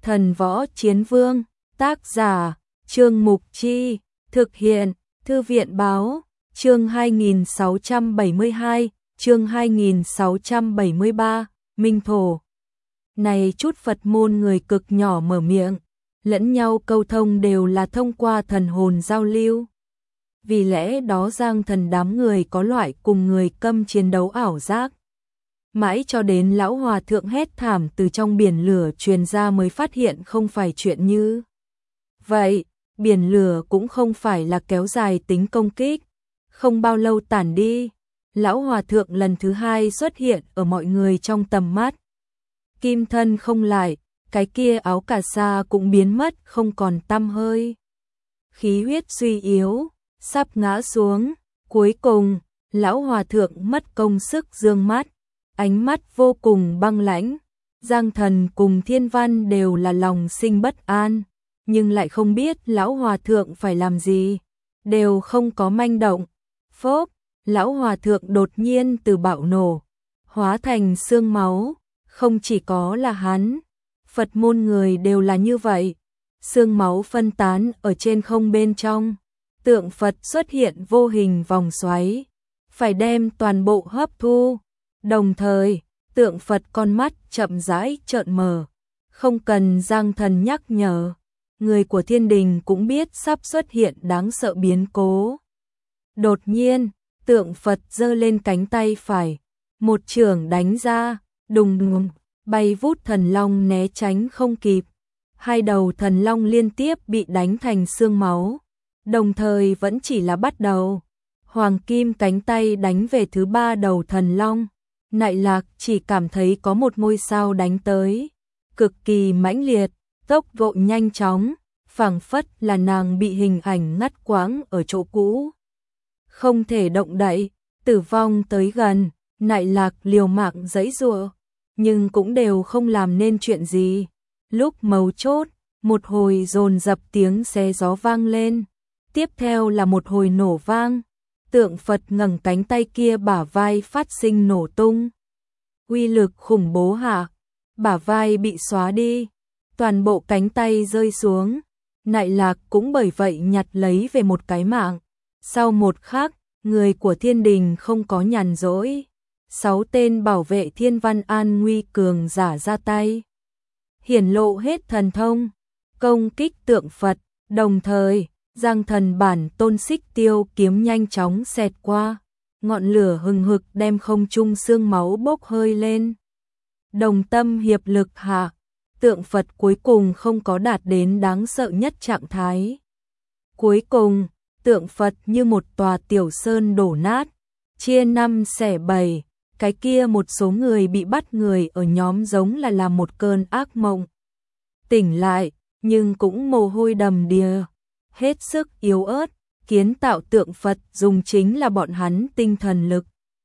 Thần Võ Chiến Vương, tác giả, Trương Mục Chi, thực hiện, Thư viện Báo, chương 2672, chương 2673, Minh Thổ. Này chút Phật môn người cực nhỏ mở miệng, lẫn nhau câu thông đều là thông qua thần hồn giao lưu. Vì lẽ đó Giang Thần đám người có loại cùng người câm chiến đấu ảo giác. Mãi cho đến lão hòa thượng hét thảm từ trong biển lửa truyền ra mới phát hiện không phải chuyện như vậy, biển lửa cũng không phải là kéo dài tính công kích, không bao lâu tản đi. Lão hòa thượng lần thứ hai xuất hiện ở mọi người trong tầm mắt. Kim thân không lại, cái kia áo cà sa cũng biến mất không còn tăm hơi. Khí huyết suy yếu, sắp ngã xuống, cuối cùng, lão hòa thượng mất công sức dương mắt, ánh mắt vô cùng băng lãnh. Giang Thần cùng Thiên Văn đều là lòng sinh bất an, nhưng lại không biết lão hòa thượng phải làm gì, đều không có manh động. Phốp, lão hòa thượng đột nhiên từ bạo nổ, hóa thành xương máu, không chỉ có là hắn, Phật môn người đều là như vậy. Xương máu phân tán ở trên không bên trong, tượng Phật xuất hiện vô hình vòng xoáy, phải đem toàn bộ hấp thu. Đồng thời, tượng Phật con mắt chậm rãi trợn mở, không cần Giang Thần nhắc nhở, người của thiên đình cũng biết sắp xuất hiện đáng sợ biến cố. Đột nhiên, tượng Phật giơ lên cánh tay phải, một chưởng đánh ra, đùng đùng, bay vút thần long né tránh không kịp. Hai đầu thần long liên tiếp bị đánh thành xương máu, đồng thời vẫn chỉ là bắt đầu. Hoàng kim cánh tay đánh về thứ ba đầu thần long, Nại Lạc chỉ cảm thấy có một ngôi sao đánh tới, cực kỳ mãnh liệt, tốc độ nhanh chóng, phảng phất là nàng bị hình ảnh ngắt quãng ở chỗ cũ, không thể động đậy. Tử vong tới gần, Nại Lạc liều mạng giãy giụa, nhưng cũng đều không làm nên chuyện gì. Lúc mấu chốt, một hồi dồn dập tiếng xé gió vang lên, tiếp theo là một hồi nổ vang. Tượng Phật ngẩng cánh tay kia bả vai phát sinh nổ tung. Uy lực khủng bố hạ, bả vai bị xóa đi, toàn bộ cánh tay rơi xuống. Nại Lạc cũng bởi vậy nhặt lấy về một cái mạng. Sau một khắc, người của thiên đình không có nhàn rỗi. 6 tên bảo vệ thiên văn an nguy cường giả ra tay, hiển lộ hết thần thông, công kích tượng Phật. Đồng thời, Giang Thần bản tôn xích tiêu kiếm nhanh chóng xẹt qua, ngọn lửa hừng hực đem không trung xương máu bốc hơi lên. Đồng tâm hiệp lực hạ, tượng Phật cuối cùng không có đạt đến đáng sợ nhất trạng thái. Cuối cùng, tượng Phật như một tòa tiểu sơn đổ nát, chia 5 xẻ 7, cái kia một số người bị bắt người ở nhóm giống là làm một cơn ác mộng. Tỉnh lại, nhưng cũng mồ hôi đầm đìa, hết sức yếu ớt, kiến tạo tượng Phật dùng chính là bọn hắn tinh thần lực.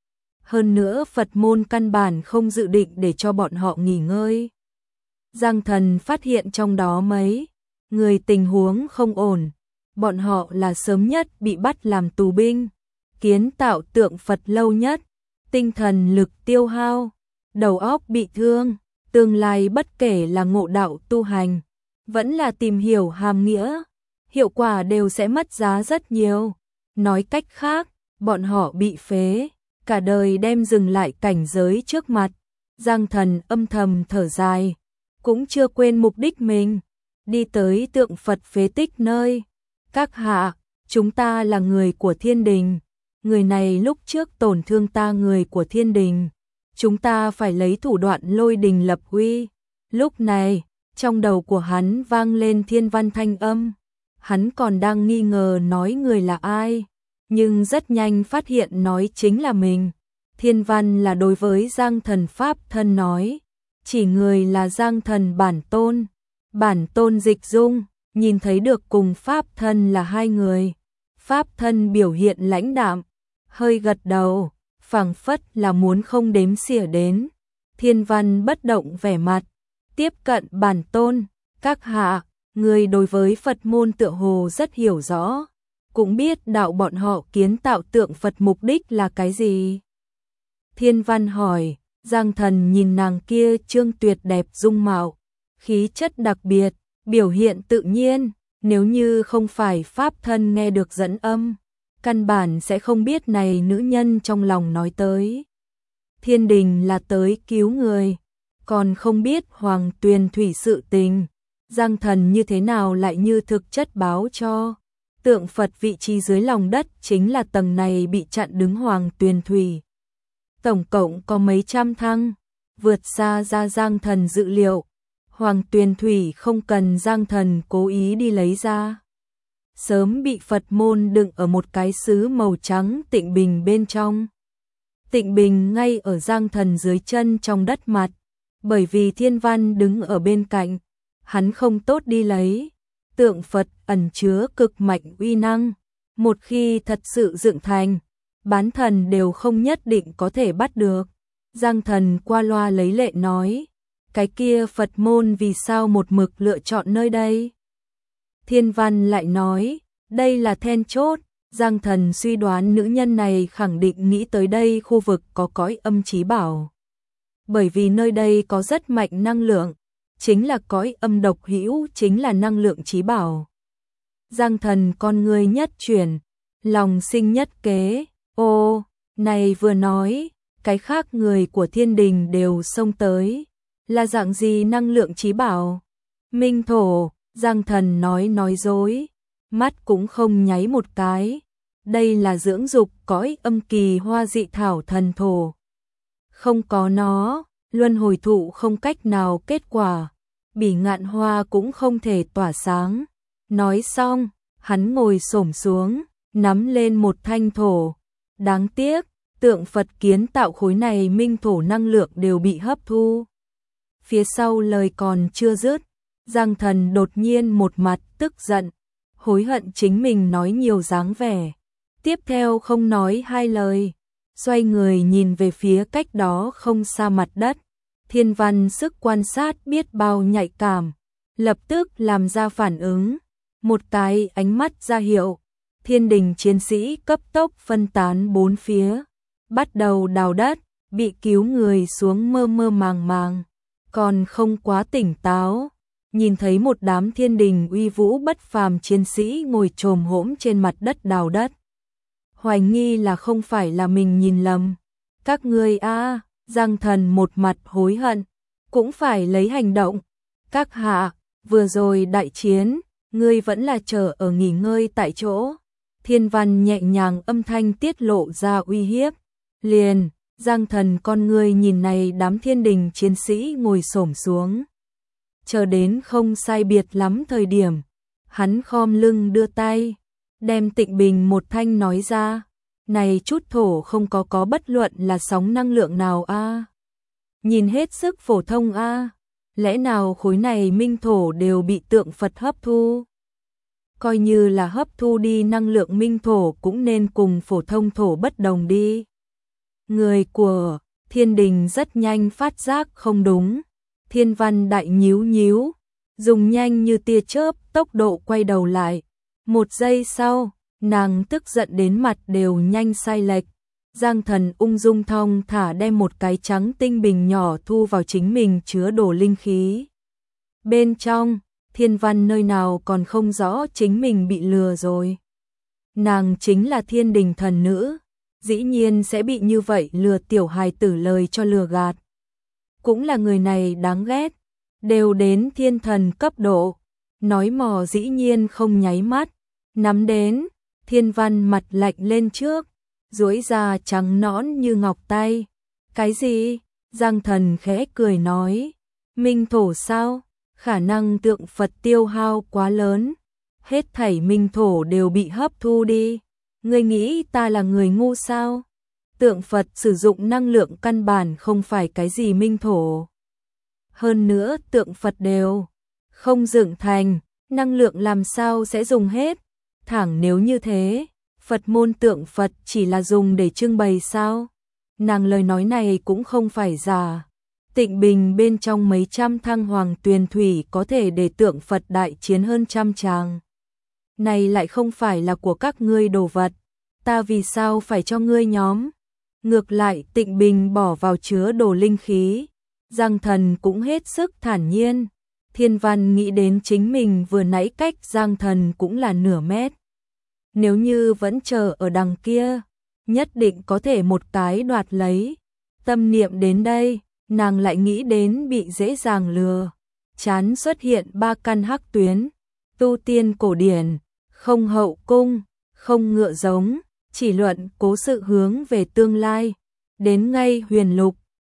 Hơn nữa Phật môn căn bản không dự định để cho bọn họ nghỉ ngơi. Giang Thần phát hiện trong đó mấy người tình huống không ổn, bọn họ là sớm nhất bị bắt làm tù binh, kiến tạo tượng Phật lâu nhất, tinh thần lực tiêu hao, đầu óc bị thương, tương lai bất kể là ngộ đạo tu hành, vẫn là tìm hiểu hàm nghĩa, hiệu quả đều sẽ mất giá rất nhiều. Nói cách khác, bọn họ bị phế, cả đời đem dừng lại cảnh giới trước mặt. Giang Thần âm thầm thở dài, cũng chưa quên mục đích mình, đi tới tượng Phật phế tích nơi. Các hạ, chúng ta là người của thiên đình, người này lúc trước tổn thương ta người của thiên đình, chúng ta phải lấy thủ đoạn lôi đình lập uy. Lúc này, trong đầu của hắn vang lên thiên văn thanh âm. Hắn còn đang nghi ngờ nói người là ai, nhưng rất nhanh phát hiện nói chính là mình. Thiên văn là đối với Giang Thần pháp thân nói, chỉ người là Giang Thần bản tôn. Bản tôn dịch dung, nhìn thấy được cùng pháp thân là hai người. Pháp thân biểu hiện lãnh đạm, hơi gật đầu, phảng phất là muốn không đếm xỉa đến. Thiên văn bất động vẻ mặt, tiếp cận bản tôn. Các hạ, người đối với Phật môn tựa hồ rất hiểu rõ, cũng biết đạo bọn họ kiến tạo tượng Phật mục đích là cái gì. Thiên văn hỏi. Giang Thần nhìn nàng kia trương tuyệt đẹp dung mạo, khí chất đặc biệt, biểu hiện tự nhiên, nếu như không phải pháp thân nghe được dẫn âm, căn bản sẽ không biết này nữ nhân trong lòng nói tới. Thiên đình là tới cứu người, còn không biết Hoàng Tuyền Thủy sự tình, Giang Thần như thế nào lại như thực chất báo cho. Tượng Phật vị trí dưới lòng đất chính là tầng này bị chặn đứng Hoàng Tuyền Thủy. Tổng cộng có mấy trăm thăng, vượt xa ra Giang Thần dự liệu. Hoàng Tuyền Thủy không cần Giang Thần cố ý đi lấy ra. Sớm bị Phật môn đựng ở một cái sứ màu trắng tịnh bình bên trong. Tịnh bình ngay ở Giang Thần dưới chân trong đất mặt, bởi vì Thiên Văn đứng ở bên cạnh, hắn không tốt đi lấy. Tượng Phật ẩn chứa cực mạnh uy năng, một khi thật sự dựng thành, bán thần đều không nhất định có thể bắt được. Giang Thần qua loa lấy lệ nói, cái kia Phật môn vì sao một mực lựa chọn nơi đây? Thiên Văn lại nói, đây là then chốt. Giang Thần suy đoán nữ nhân này khẳng định nghĩ tới đây khu vực có cõi âm chí bảo. Bởi vì nơi đây có rất mạnh năng lượng, chính là cõi âm độc hữu, chính là năng lượng chí bảo. Giang Thần con người nhất chuyển, lòng sinh nhất kế, ô, này vừa nói, cái khác người của thiên đình đều xông tới, là dạng gì năng lượng chí bảo? Minh thổ, Giang Thần nói dối, mắt cũng không nháy một cái, đây là dưỡng dục cõi âm kỳ hoa dị thảo thần thổ. Không có nó, luân hồi thụ không cách nào kết quả, bỉ ngạn hoa cũng không thể tỏa sáng. Nói xong, hắn ngồi xổm xuống, nắm lên một thanh thổ. Đáng tiếc, tượng Phật kiến tạo khối này minh thổ năng lượng đều bị hấp thu. Phía sau lời còn chưa dứt, Giang Thần đột nhiên một mặt tức giận, hối hận chính mình nói nhiều dáng vẻ. Tiếp theo không nói hai lời, xoay người nhìn về phía cách đó không xa mặt đất. Thiên Văn sức quan sát biết bao nhạy cảm, lập tức làm ra phản ứng, một cái ánh mắt ra hiệu. Thiên đình chiến sĩ cấp tốc phân tán bốn phía, bắt đầu đào đất, bị cứu người xuống mơ mơ màng màng, còn không quá tỉnh táo. Nhìn thấy một đám thiên đình uy vũ bất phàm chiến sĩ ngồi chồm hổm trên mặt đất đào đất. Hoài nghi là không phải là mình nhìn lầm. Các ngươi a, Giang Thần một mặt hối hận, cũng phải lấy hành động. Các hạ, vừa rồi đại chiến, ngươi vẫn là chờ ở nghỉ ngơi tại chỗ. Thiên Văn nhẹ nhàng âm thanh tiết lộ ra uy hiếp. Liền, Giang Thần con ngươi nhìn này đám thiên đình chiến sĩ ngồi xổm xuống. Chờ đến không sai biệt lắm thời điểm, hắn khom lưng đưa tay, đem Tịnh Bình một thanh nói ra, này chút thổ không có bất luận là sóng năng lượng nào a. Nhìn hết sức phổ thông a, lẽ nào khối này minh thổ đều bị tượng Phật hấp thu? Coi như là hấp thu đi năng lượng minh thổ cũng nên cùng phổ thông thổ bất đồng đi. Người của thiên đình rất nhanh phát giác không đúng. Thiên Văn đại nhíu nhíu, dùng nhanh như tia chớp tốc độ quay đầu lại. Một giây sau, nàng tức giận đến mặt đều nhanh sai lệch. Giang Thần ung dung thong thả đem một cái trắng tinh bình nhỏ thu vào chính mình chứa đồ linh khí. Bên trong, Thiên Văn nơi nào còn không rõ chính mình bị lừa rồi. Nàng chính là thiên đình thần nữ, dĩ nhiên sẽ bị như vậy lừa tiểu hài tử lời cho lừa gạt. Cũng là người này đáng ghét, đều đến thiên thần cấp độ, nói mò dĩ nhiên không nháy mắt, nắm đến. Thiên Văn mặt lạnh lên trước, duỗi ra trắng nõn như ngọc tay. Cái gì? Giang Thần khẽ cười nói, minh thổ sao? Khả năng tượng Phật tiêu hao quá lớn, hết thảy minh thổ đều bị hấp thu đi. Ngươi nghĩ ta là người ngu sao? Tượng Phật sử dụng năng lượng căn bản không phải cái gì minh thổ. Hơn nữa tượng Phật đều không dựng thành, năng lượng làm sao sẽ dùng hết? Thẳng nếu như thế, Phật môn tượng Phật chỉ là dùng để trưng bày sao? Nàng lời nói này cũng không phải giả. Tịnh Bình bên trong mấy trăm thăng Hoàng Tuyền Thủy có thể để tượng Phật đại chiến hơn trăm tràng. Này lại không phải là của các ngươi đồ vật, ta vì sao phải cho ngươi nhóm? Ngược lại Tịnh Bình bỏ vào chứa đồ linh khí, Giang Thần cũng hết sức thản nhiên. Thiên Văn nghĩ đến chính mình vừa nãy cách Giang Thần cũng là nửa mét. Nếu như vẫn chờ ở đằng kia, nhất định có thể một cái đoạt lấy. Tâm niệm đến đây, nàng lại nghĩ đến bị dễ dàng lừa. Chán xuất hiện 3 căn hắc tuyến, tu tiên cổ điển, không hậu cung, không ngựa giống, chỉ luận cố sự hướng về tương lai. Đến ngay huyền lục,